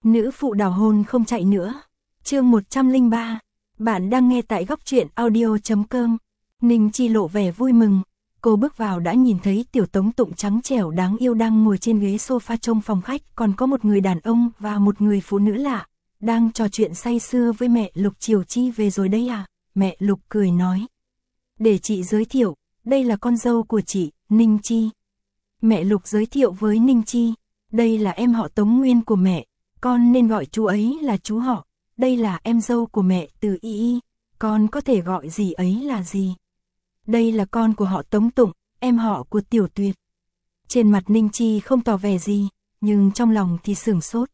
Nữ phụ đào hôn không chạy nữa. Chương 103. Bạn đang nghe tại góc truyện audio.com. Ninh Chi lộ vẻ vui mừng. Cô bước vào đã nhìn thấy Tiểu Tống Tụng trắng trẻo đáng yêu đang ngồi trên ghế sofa trong phòng khách, còn có một người đàn ông và một người phụ nữ lạ đang trò chuyện say sưa với mẹ Lục. Triều Chi về rồi đấy à? Mẹ Lục cười nói. Để chị giới thiệu, đây là con dâu của chị, Ninh Chi. Mẹ Lục giới thiệu với Ninh Chi, đây là em họ Tống Nguyên của mẹ, con nên gọi chú ấy là chú họ. Đây là em dâu của mẹ Từ Y, con có thể gọi gì ấy là gì. Đây là con của họ Tống Tụng, em họ của Tiểu Tuyệt. Trên mặt Ninh Chi không tỏ vẻ gì, nhưng trong lòng thì sửng sốt.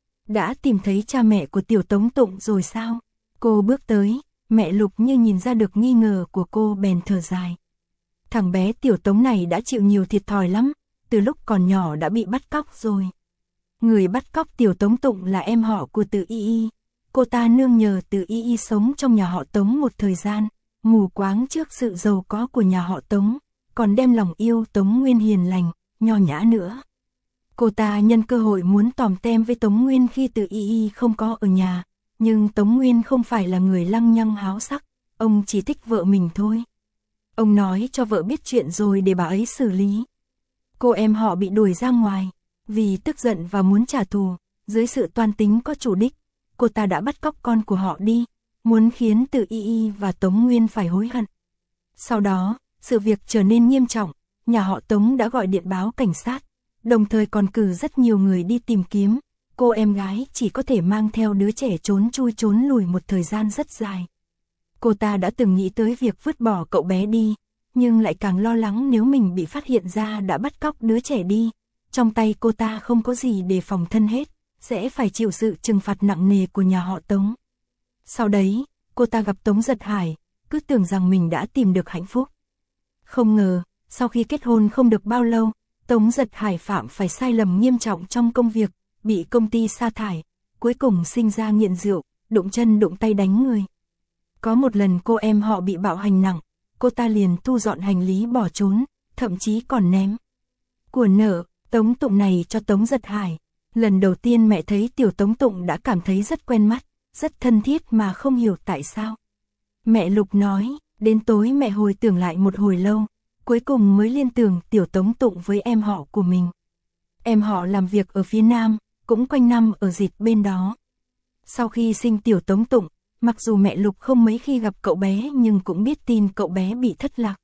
Đã tìm thấy cha mẹ của Tiểu Tống Tụng rồi sao? Cô bước tới, mẹ Lục như nhìn ra được nghi ngờ của cô bèn thở dài. Thằng bé Tiểu Tống này đã chịu nhiều thiệt thòi lắm, từ lúc còn nhỏ đã bị bắt cóc rồi. Người bắt cóc Tiểu Tống Tụng là em họ của Từ Y. Cô ta nương nhờ Từ Y sống trong nhà họ Tống một thời gian, mù quáng trước sự giàu có của nhà họ Tống, còn đem lòng yêu Tống Nguyên hiền lành, nho nhã nữa. Cô ta nhân cơ hội muốn tòm tem với Tống Nguyên khi Từ Y không có ở nhà, nhưng Tống Nguyên không phải là người lăng nhăng háo sắc, ông chỉ thích vợ mình thôi. Ông nói cho vợ biết chuyện rồi để bà ấy xử lý. Cô em họ bị đuổi ra ngoài, vì tức giận và muốn trả thù, dưới sự toan tính có chủ đích, cô ta đã bắt cóc con của họ đi, muốn khiến Từ Y và Tống Nguyên phải hối hận. Sau đó, sự việc trở nên nghiêm trọng, nhà họ Tống đã gọi điện báo cảnh sát, đồng thời còn cử rất nhiều người đi tìm kiếm. Cô em gái chỉ có thể mang theo đứa trẻ trốn chui trốn lùi một thời gian rất dài. Cô ta đã từng nghĩ tới việc vứt bỏ cậu bé đi, nhưng lại càng lo lắng nếu mình bị phát hiện ra đã bắt cóc đứa trẻ đi. Trong tay cô ta không có gì để phòng thân hết, sẽ phải chịu sự trừng phạt nặng nề của nhà họ Tống. Sau đấy, cô ta gặp Tống Giật Hải, cứ tưởng rằng mình đã tìm được hạnh phúc. Không ngờ, sau khi kết hôn không được bao lâu, Tống Giật Hải phạm phải sai lầm nghiêm trọng trong công việc, bị công ty sa thải, cuối cùng sinh ra nghiện rượu, đụng chân đụng tay đánh người. Có một lần cô em họ bị bạo hành nặng, cô ta liền thu dọn hành lý bỏ trốn, thậm chí còn ném của nợ Tống Tụng này cho Tống Giật Hải. Lần đầu tiên mẹ thấy Tiểu Tống Tụng đã cảm thấy rất quen mắt, rất thân thiết mà không hiểu tại sao. Mẹ Lục nói, đến tối mẹ hồi tưởng lại một hồi lâu, cuối cùng mới liên tưởng Tiểu Tống Tụng với em họ của mình. Em họ làm việc ở phía Nam, cũng quanh năm ở dịt bên đó. Sau khi sinh Tiểu Tống Tụng, mặc dù mẹ Lục không mấy khi gặp cậu bé nhưng cũng biết tin cậu bé bị thất lạc.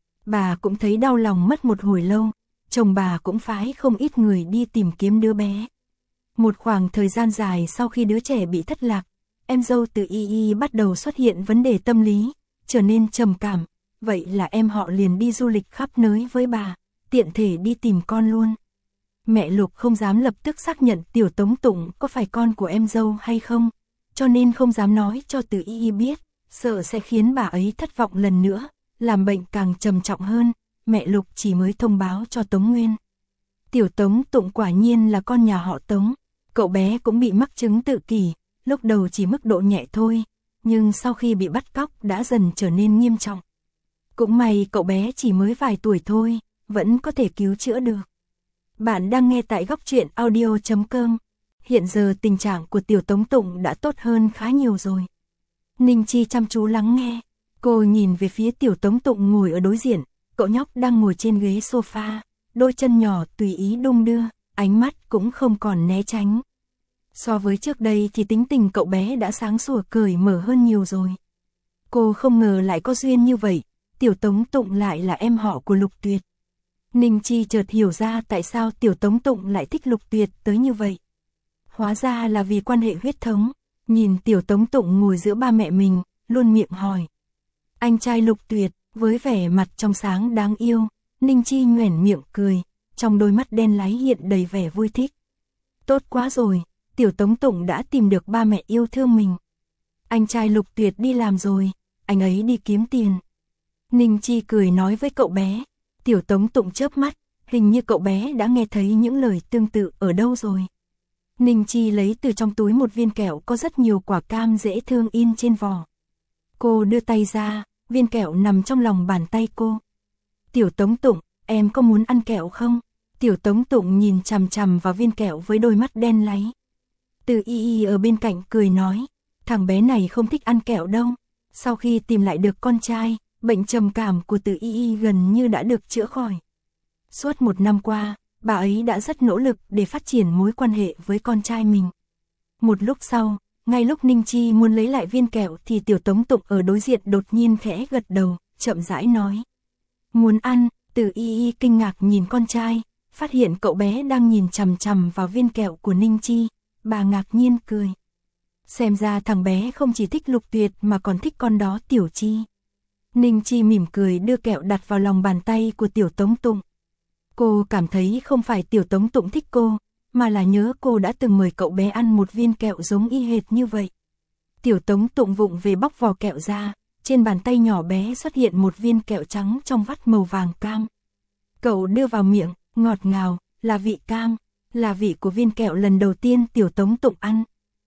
Bà cũng thấy đau lòng mất một hồi lâu, chồng bà cũng phái không ít người đi tìm kiếm đứa bé. Một khoảng thời gian dài sau khi đứa trẻ bị thất lạc, em dâu Từ Y bắt đầu xuất hiện vấn đề tâm lý, trở nên trầm cảm. Vậy là em họ liền đi du lịch khắp nơi với bà, tiện thể đi tìm con luôn. Mẹ Lục không dám lập tức xác nhận Tiểu Tống Tụng có phải con của em dâu hay không, cho nên không dám nói cho Từ Y biết, sợ sẽ khiến bà ấy thất vọng lần nữa, làm bệnh càng trầm trọng hơn. Mẹ Lục chỉ mới thông báo cho Tống Nguyên. Tiểu Tống Tụng quả nhiên là con nhà họ Tống, cậu bé cũng bị mắc chứng tự kỷ, lúc đầu chỉ mức độ nhẹ thôi, nhưng sau khi bị bắt cóc đã dần trở nên nghiêm trọng. Cũng may cậu bé chỉ mới vài tuổi thôi, vẫn có thể cứu chữa được. Bạn đang nghe tại góc truyện audio.com. Hiện giờ tình trạng của Tiểu Tống Tụng đã tốt hơn khá nhiều rồi. Ninh Chi chăm chú lắng nghe, cô nhìn về phía Tiểu Tống Tụng ngồi ở đối diện, cậu nhóc đang ngồi trên ghế sofa, đôi chân nhỏ tùy ý đung đưa, ánh mắt cũng không còn né tránh. So với trước đây thì tính tình cậu bé đã sáng sủa cởi mở hơn nhiều rồi. Cô không ngờ lại có duyên như vậy, Tiểu Tống Tụng lại là em họ của Lục Tuyệt. Ninh Chi chợt hiểu ra tại sao Tiểu Tống Tụng lại thích Lục Tuyệt tới như vậy. Hóa ra là vì quan hệ huyết thống. Nhìn Tiểu Tống Tụng ngồi giữa ba mẹ mình, luôn miệng hỏi. Anh trai Lục Tuyệt, với vẻ mặt trong sáng đáng yêu, Ninh Chi nhoẻn miệng cười, trong đôi mắt đen láy hiện đầy vẻ vui thích. Tốt quá rồi, Tiểu Tống Tụng đã tìm được ba mẹ yêu thương mình. Anh trai Lục Tuyệt đi làm rồi, anh ấy đi kiếm tiền. Ninh Chi cười nói với cậu bé. Tiểu Tống Tụng chớp mắt, hình như cậu bé đã nghe thấy những lời tương tự ở đâu rồi. Ninh Chi lấy từ trong túi một viên kẹo có rất nhiều quả cam dễ thương in trên vỏ. Cô đưa tay ra, viên kẹo nằm trong lòng bàn tay cô. Tiểu Tống Tụng, em có muốn ăn kẹo không? Tiểu Tống Tụng nhìn chằm chằm vào viên kẹo với đôi mắt đen láy. Từ Y Y ở bên cạnh cười nói, thằng bé này không thích ăn kẹo đâu. Sau khi tìm lại được con trai, bệnh trầm cảm của Từ Y Y gần như đã được chữa khỏi. Suốt 1 năm qua, bà ấy đã rất nỗ lực để phát triển mối quan hệ với con trai mình. Một lúc sau, ngay lúc Ninh Chi muốn lấy lại viên kẹo thì Tiểu Tống Tụng ở đối diện đột nhiên khẽ gật đầu, chậm rãi nói. Muốn ăn. Từ Y Y kinh ngạc nhìn con trai, phát hiện cậu bé đang nhìn chằm chằm vào viên kẹo của Ninh Chi, bà ngạc nhiên cười. Xem ra thằng bé không chỉ thích Lục Tuyệt mà còn thích con đó Tiểu Chi. Ninh Chi mỉm cười đưa kẹo đặt vào lòng bàn tay của Tiểu Tống Tụng. Cô cảm thấy không phải Tiểu Tống Tụng thích cô, mà là nhớ cô đã từng mời cậu bé ăn một viên kẹo giống y hệt như vậy. Tiểu Tống Tụng vụng về bóc vỏ kẹo ra, trên bàn tay nhỏ bé xuất hiện một viên kẹo trắng trong vắt màu vàng cam. Cậu đưa vào miệng, ngọt ngào, là vị cam, là vị của viên kẹo lần đầu tiên Tiểu Tống Tụng ăn.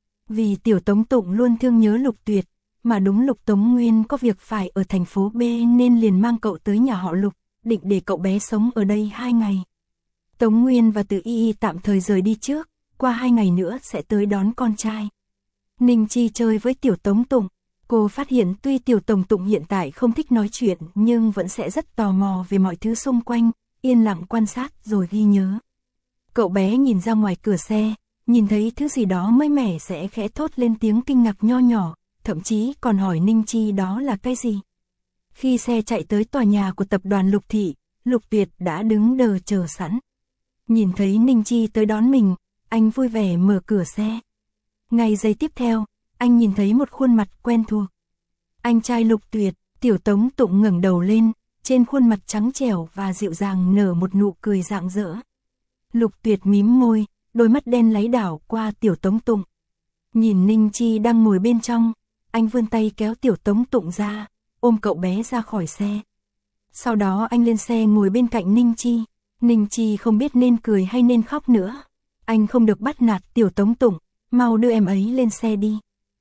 Vì Tiểu Tống Tụng luôn thương nhớ Lục Tuyệt, mà đúng Lục Tống Nguyên có việc phải ở thành phố B nên liền mang cậu tới nhà họ Lục, định để cậu bé sống ở đây 2 ngày. Tống Nguyên và Từ Y Y tạm thời rời đi trước, qua 2 ngày nữa sẽ tới đón con trai. Ninh Chi chơi với Tiểu Tống Tụng, cô phát hiện tuy Tiểu Tống Tụng hiện tại không thích nói chuyện nhưng vẫn sẽ rất tò mò về mọi thứ xung quanh, yên lặng quan sát rồi ghi nhớ. Cậu bé nhìn ra ngoài cửa xe, nhìn thấy thứ gì đó mới mẻ sẽ khẽ thốt lên tiếng kinh ngạc nho nhỏ, thậm chí còn hỏi Ninh Chi đó là cái gì. Khi xe chạy tới tòa nhà của tập đoàn Lục Thị, Lục Tuyệt đã đứng đờ chờ sẵn. Nhìn thấy Ninh Chi tới đón mình, anh vui vẻ mở cửa xe. Ngay giây tiếp theo, anh nhìn thấy một khuôn mặt quen thuộc. Anh trai Lục Tuyệt. Tiểu Tống Tụng ngẩng đầu lên, trên khuôn mặt trắng trẻo và dịu dàng nở một nụ cười rạng rỡ. Lục Tuyệt mím môi, đôi mắt đen láy đảo qua Tiểu Tống Tụng. Nhìn Ninh Chi đang ngồi bên trong, anh vươn tay kéo Tiểu Tống Tụng ra, ôm cậu bé ra khỏi xe. Sau đó anh lên xe ngồi bên cạnh Ninh Chi. Ninh Chi không biết nên cười hay nên khóc nữa. Anh không được bắt nạt Tiểu Tống Tụng, mau đưa em ấy lên xe đi.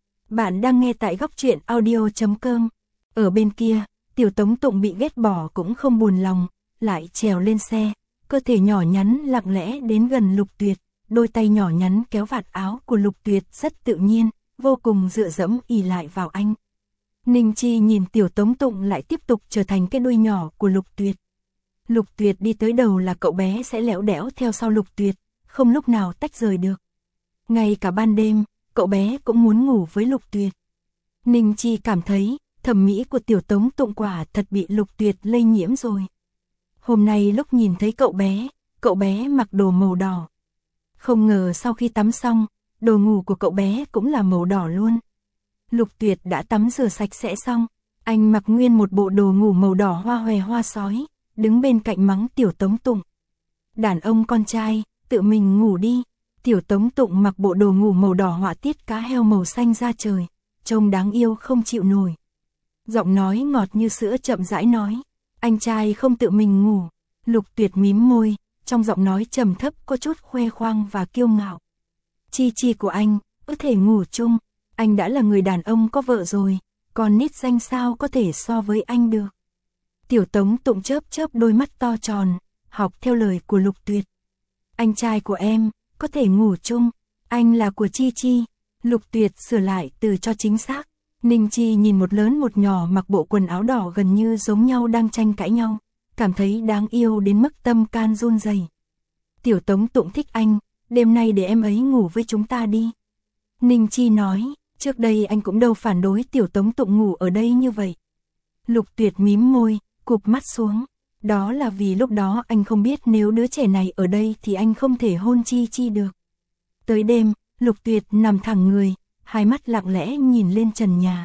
Bạn đang nghe tại góc truyện audio.com. Ở bên kia, Tiểu Tống Tụng bị ghét bỏ cũng không buồn lòng, lại trèo lên xe, cơ thể nhỏ nhắn lặng lẽ đến gần Lục Tuyệt, đôi tay nhỏ nhắn kéo vạt áo của Lục Tuyệt rất tự nhiên, vô cùng dựa dẫm ỷ lại vào anh. Ninh Chi nhìn Tiểu Tống Tụng lại tiếp tục trở thành cái đuôi nhỏ của Lục Tuyệt. Lục Tuyệt đi tới đầu là cậu bé sẽ lẻo đẻo theo sau Lục Tuyệt, không lúc nào tách rời được. Ngay cả ban đêm, cậu bé cũng muốn ngủ với Lục Tuyệt. Ninh Chi cảm thấy thẩm mỹ của Tiểu Tống Tụng quả thật bị Lục Tuyệt lây nhiễm rồi. Hôm nay lúc nhìn thấy cậu bé mặc đồ màu đỏ. Không ngờ sau khi tắm xong, đồ ngủ của cậu bé cũng là màu đỏ luôn. Lục Tuyệt đã tắm rửa sạch sẽ xong, anh mặc nguyên một bộ đồ ngủ màu đỏ hoa hòe hoa sói, đứng bên cạnh mắng Tiểu Tống Tụng. Đàn ông con trai, tự mình ngủ đi. Tiểu Tống Tụng mặc bộ đồ ngủ màu đỏ họa tiết cá heo màu xanh da trời, trông đáng yêu không chịu nổi. Giọng nói ngọt như sữa chậm rãi nói, anh trai không tự mình ngủ. Lục Tuyệt mím môi, trong giọng nói trầm thấp có chút khoe khoang và kiêu ngạo. Chi Chi của anh, có thể ngủ chung, anh đã là người đàn ông có vợ rồi, còn nít danh sao có thể so với anh được. Tiểu Tống Tụng chớp chớp đôi mắt to tròn, học theo lời của Lục Tuyệt. Anh trai của em, có thể ngủ chung, anh là của Chi Chi. Lục Tuyệt sửa lại từ cho chính xác. Ninh Chi nhìn một lớn một nhỏ mặc bộ quần áo đỏ gần như giống nhau đang tranh cãi nhau, cảm thấy đáng yêu đến mức tâm can run rẩy. Tiểu Tống Tụng thích anh, đêm nay để em ấy ngủ với chúng ta đi. Ninh Chi nói, trước đây anh cũng đâu phản đối Tiểu Tống Tụng ngủ ở đây như vậy. Lục Tuyệt mím môi, cụp mắt xuống. Đó là vì lúc đó anh không biết nếu đứa trẻ này ở đây thì anh không thể hôn Chi Chi được. Tới đêm, Lục Tuyệt nằm thẳng người, hai mắt lặng lẽ nhìn lên trần nhà.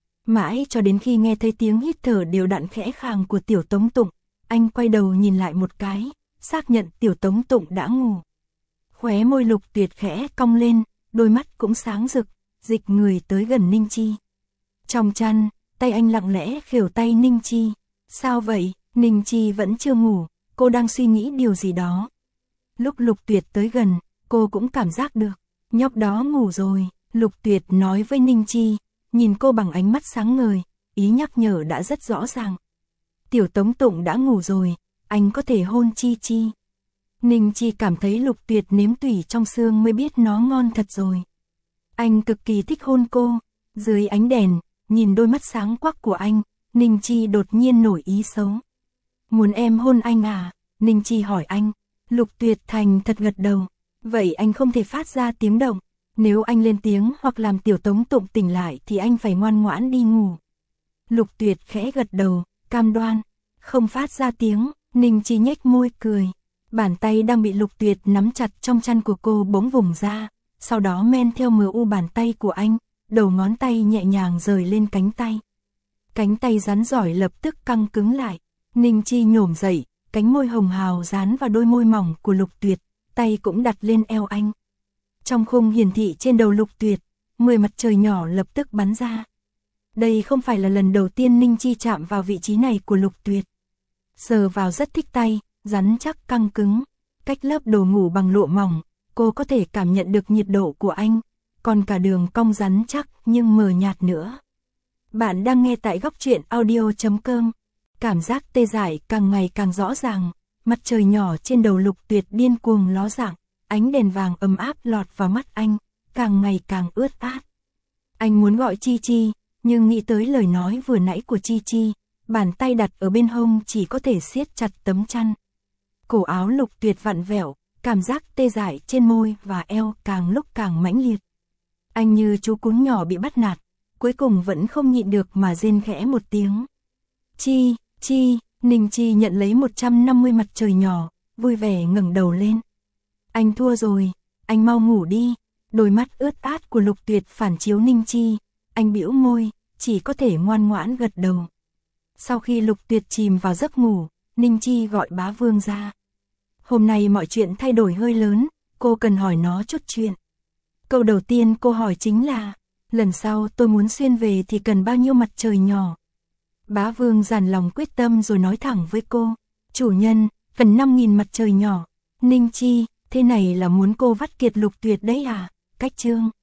Mãi cho đến khi nghe thấy tiếng hít thở đều đặn khẽ khàng của Tiểu Tống Tụng, anh quay đầu nhìn lại một cái, xác nhận Tiểu Tống Tụng đã ngủ. Khóe môi Lục Tuyệt khẽ cong lên, đôi mắt cũng sáng rực, dịch người tới gần Ninh Chi. Trong chăn, tay anh lặng lẽ khều tay Ninh Chi. Sao vậy? Ninh Chi vẫn chưa ngủ, cô đang suy nghĩ điều gì đó. Lúc Lục Tuyệt tới gần, cô cũng cảm giác được, nhóc đó ngủ rồi. Lục Tuyệt nói với Ninh Chi, nhìn cô bằng ánh mắt sáng ngời, ý nhắc nhở đã rất rõ ràng. Tiểu Tống Tụng đã ngủ rồi, anh có thể hôn Chi Chi. Ninh Chi cảm thấy Lục Tuyệt nếm tủy trong xương mới biết nó ngon thật rồi. Anh cực kỳ thích hôn cô. Dưới ánh đèn, nhìn đôi mắt sáng quắc của anh, Ninh Chi đột nhiên nổi ý xấu. Muốn em hôn anh à? Ninh Chi hỏi anh. Lục Tuyệt thành thật gật đầu. Vậy anh không thể phát ra tiếng động. Nếu anh lên tiếng hoặc làm Tiểu Tống Tụng tỉnh lại thì anh phải ngoan ngoãn đi ngủ. Lục Tuyệt khẽ gật đầu, cam đoan. Không phát ra tiếng, Ninh Chi nhếch môi cười. Bàn tay đang bị Lục Tuyệt nắm chặt trong chăn của cô bỗng vùng ra. Sau đó men theo MU bàn tay của anh, đầu ngón tay nhẹ nhàng rời lên cánh tay. Cánh tay rắn giỏi lập tức căng cứng lại. Ninh Chi nhổm dậy, cánh môi hồng hào dán vào đôi môi mỏng của Lục Tuyệt, tay cũng đặt lên eo anh. Trong khung hiển thị trên đầu Lục Tuyệt, 10 mặt trời nhỏ lập tức bắn ra. Đây không phải là lần đầu tiên Ninh Chi chạm vào vị trí này của Lục Tuyệt. Sờ vào rất thích tay, rắn chắc căng cứng, cách lớp đồ ngủ bằng lụa mỏng, cô có thể cảm nhận được nhiệt độ của anh, còn cả đường cong rắn chắc nhưng mờ nhạt nữa. Bạn đang nghe tại góc truyện audio.com. Cảm giác tê dại càng ngày càng rõ ràng, mặt trời nhỏ trên đầu Lục Tuyệt điên cuồng ló dạng, ánh đèn vàng ấm áp lọt vào mắt anh, càng ngày càng ướt át. Anh muốn gọi Chi Chi, nhưng nghĩ tới lời nói vừa nãy của Chi Chi, bàn tay đặt ở bên hông chỉ có thể siết chặt tấm chăn. Cổ áo Lục Tuyệt vặn vẹo, cảm giác tê dại trên môi và eo càng lúc càng mãnh liệt. Anh như chú cún nhỏ bị bắt nạt, cuối cùng vẫn không nhịn được mà rên khẽ một tiếng. Chi, Chi, Ninh Chi nhận lấy 150 mặt trời nhỏ, vui vẻ ngẩng đầu lên. Anh thua rồi, anh mau ngủ đi. Đôi mắt ướt át của Lục Tuyệt phản chiếu Ninh Chi, anh bĩu môi, chỉ có thể ngoan ngoãn gật đầu. Sau khi Lục Tuyệt chìm vào giấc ngủ, Ninh Chi gọi Bá Vương ra. Hôm nay mọi chuyện thay đổi hơi lớn, cô cần hỏi nó chút chuyện. Câu đầu tiên cô hỏi chính là, lần sau tôi muốn xuyên về thì cần bao nhiêu mặt trời nhỏ? Bá Vương dàn lòng quyết tâm rồi nói thẳng với cô, chủ nhân, cần 5.000 mặt trời nhỏ. Ninh Chi, thế này là muốn cô vắt kiệt Lục Tuyệt đấy à? Cách chương